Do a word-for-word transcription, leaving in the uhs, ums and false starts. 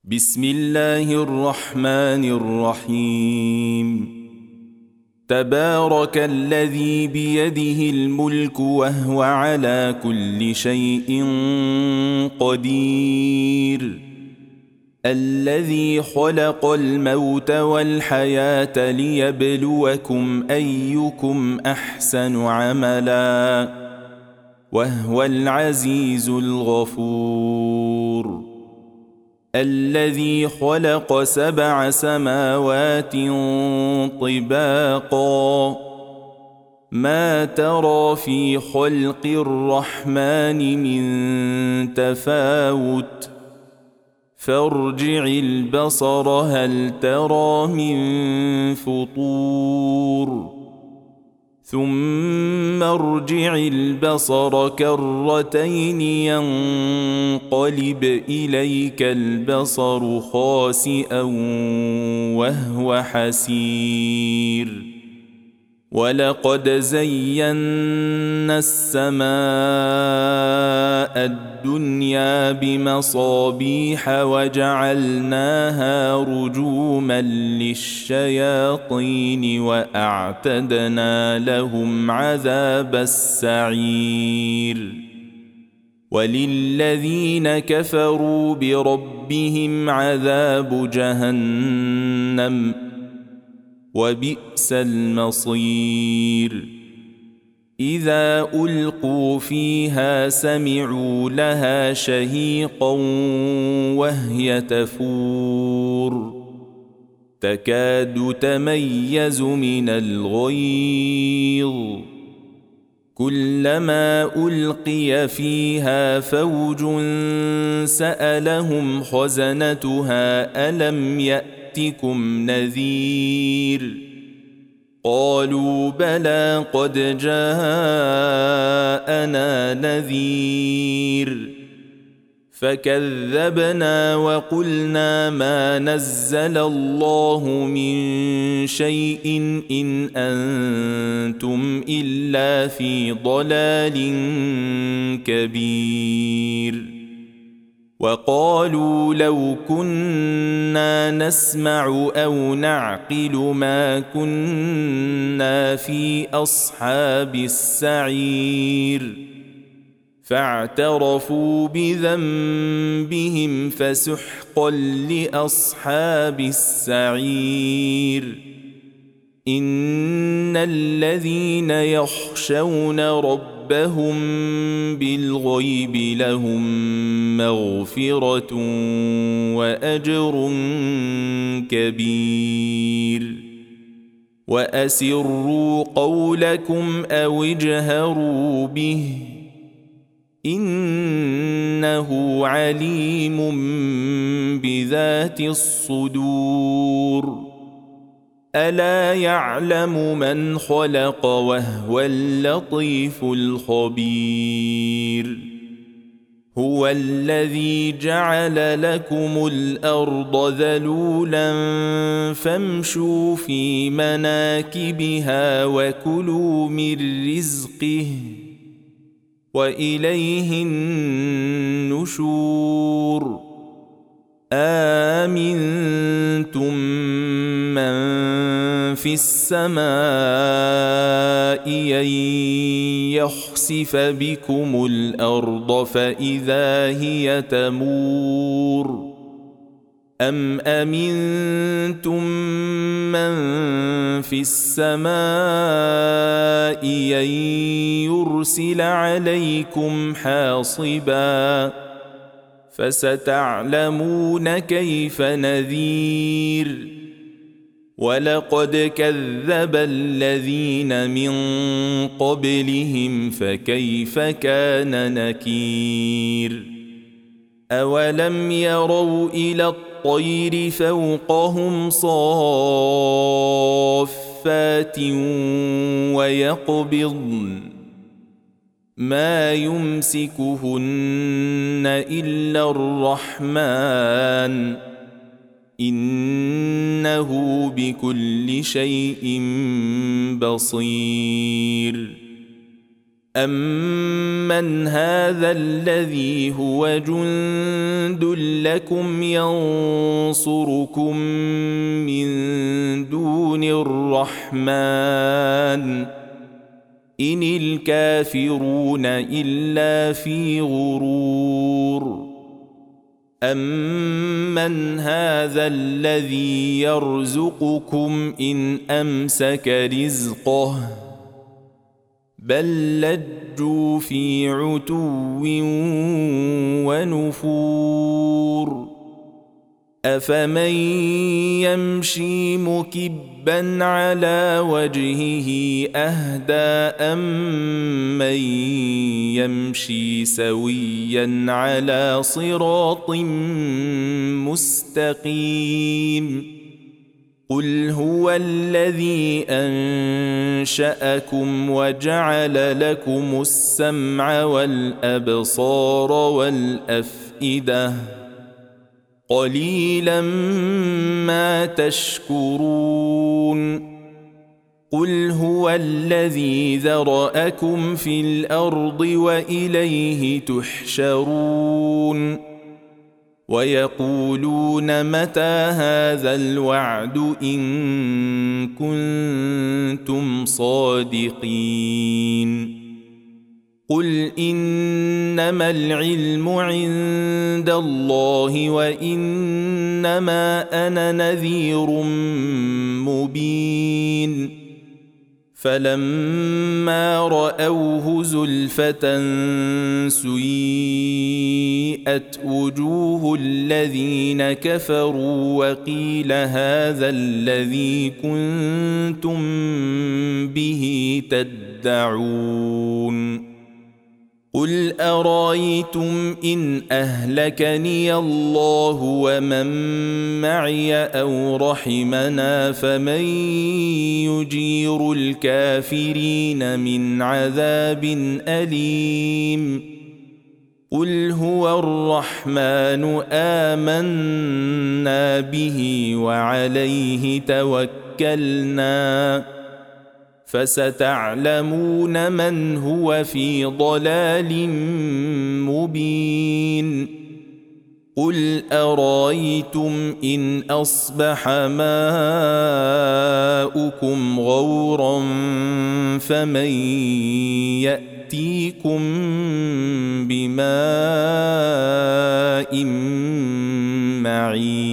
بسم الله الرحمن الرحيم. تبارك الذي بيده الملك وهو على كل شيء قدير، الذي خلق الموت والحياة ليبلوكم أيكم أحسن عملا، وهو العزيز الغفور. الذي خلق سبع سماوات طباقا، ما ترى في خلق الرحمن من تفاوت، فارجع البصر هل ترى من فطور، ثم ارجع البصر كرتين ينقلب إليك البصر خاسئا وهو حسير. ولقد زينا السماء الدنيا بمصابيح وجعلناها رجوما للشياطين وأعتدنا لهم عذاب السعير. وللذين كفروا بربهم عذاب جهنم، وبئس المصير. إذا ألقوا فيها سمعوا لها شهيقا وهي تفور، تكاد تميز من الغيظ، كلما ألقي فيها فوج سألهم خزنتها ألم يأتكم نذير، قالوا بلى قد جاءنا نذير، فكذبنا وقلنا ما نزل الله من شيء إن أنتم إلا في ضلال كبير. وقالوا لو كنا نسمع أو نعقل ما كنا في أصحاب السعير، فاعترفوا بذنبهم فسحقا لأصحاب السعير. إن الذين يخشون ربهم بالغيب لهم مغفرة وأجر كبير. وأسروا قولكم أو اجهروا به، إنه عليم بذات الصدور. ألا يعلم من خلق وهو اللطيف الخبير. هو الذي جعل لكم الأرض ذلولا فامشوا في مناكبها وكلوا من رزقه وإليه النشور. آمنتم من في السماء أن يخسف بكم الأرض فإذا هي تمور، أم أمنتم من في السماء أن يرسل عليكم حاصبا، فستعلمون كيف نذير. ولقد كذب الذين من قبلهم فكيف كان نكير. أولم يروا إلى الطير فوقهم صافات ويقبضن ما يمسكهن إلا الرحمن، إنه بكل شيء بصير. أَمَّنْ هَذَا الَّذِي هُوَ جُندٌ لَكُمْ يَنصُرُكُم مِّن دُونِ الرَّحْمَنِ إِنِ الْكَافِرُونَ إِلَّا فِي غُرُورٍ أَمَّنْ هَذَا الَّذِي يَرْزُقُكُمْ إِنْ أَمْسَكَ رِزْقَهُ بَل لَّجُّوا فِي عُتُوٍّ وَنُفُورٍ أَفَمَن يَمْشِي مُكِبًّا عَلَى وَجْهِهِ أَهْدَىٰ أَمَّن يَمْشِي سَوِيًّا عَلَى صِرَاطٍ مُّسْتَقِيمٍ قُلْ هُوَ الَّذِي أَنشَأَكُمْ وَجَعَلَ لَكُمُ السَّمْعَ وَالْأَبْصَارَ وَالْأَفْئِدَةَ قَلِيلًا مَا تَشْكُرُونَ قُلْ هُوَ الَّذِي ذَرَأَكُمْ فِي الْأَرْضِ وَإِلَيْهِ تُحْشَرُونَ وَيَقُولُونَ مَتَى هَذَا الْوَعْدُ إِن كُنتُمْ صَادِقِينَ قُلْ إِنَّمَا الْعِلْمُ عِندَ اللَّهِ وَإِنَّمَا أَنَا نَذِيرٌ مُبِينٌ فَلَمَّا رَأَوْهُ زُلْفَةً سُيِّئَتْ وُجُوهُ الَّذِينَ كَفَرُوا وَقِيلَ هَذَا الَّذِي كُنتُم بِهِ تَدَّعُونَ قُلْ أَرَأَيْتُمْ إِنْ أَهْلَكَنِيَ اللَّهُ وَمَن مَّعِيَ أَوْ رَحِمَنَا فَمَن يُجِيرُ الْكَافِرِينَ مِنْ عَذَابٍ أَلِيمٍ قُلْ هُوَ الرَّحْمَنُ آمَنَّا بِهِ وَعَلَيْهِ تَوَكَّلْنَا فَسَتَعْلَمُونَ مَنْ هُوَ فِي ضَلَالٍ مُبِينٍ قُلْ أَرَأَيْتُمْ إِنْ أَصْبَحَ مَاؤُكُمْ غَوْرًا فَمَن يَأْتِيكُم بِمَاءٍ مَّعِينٍ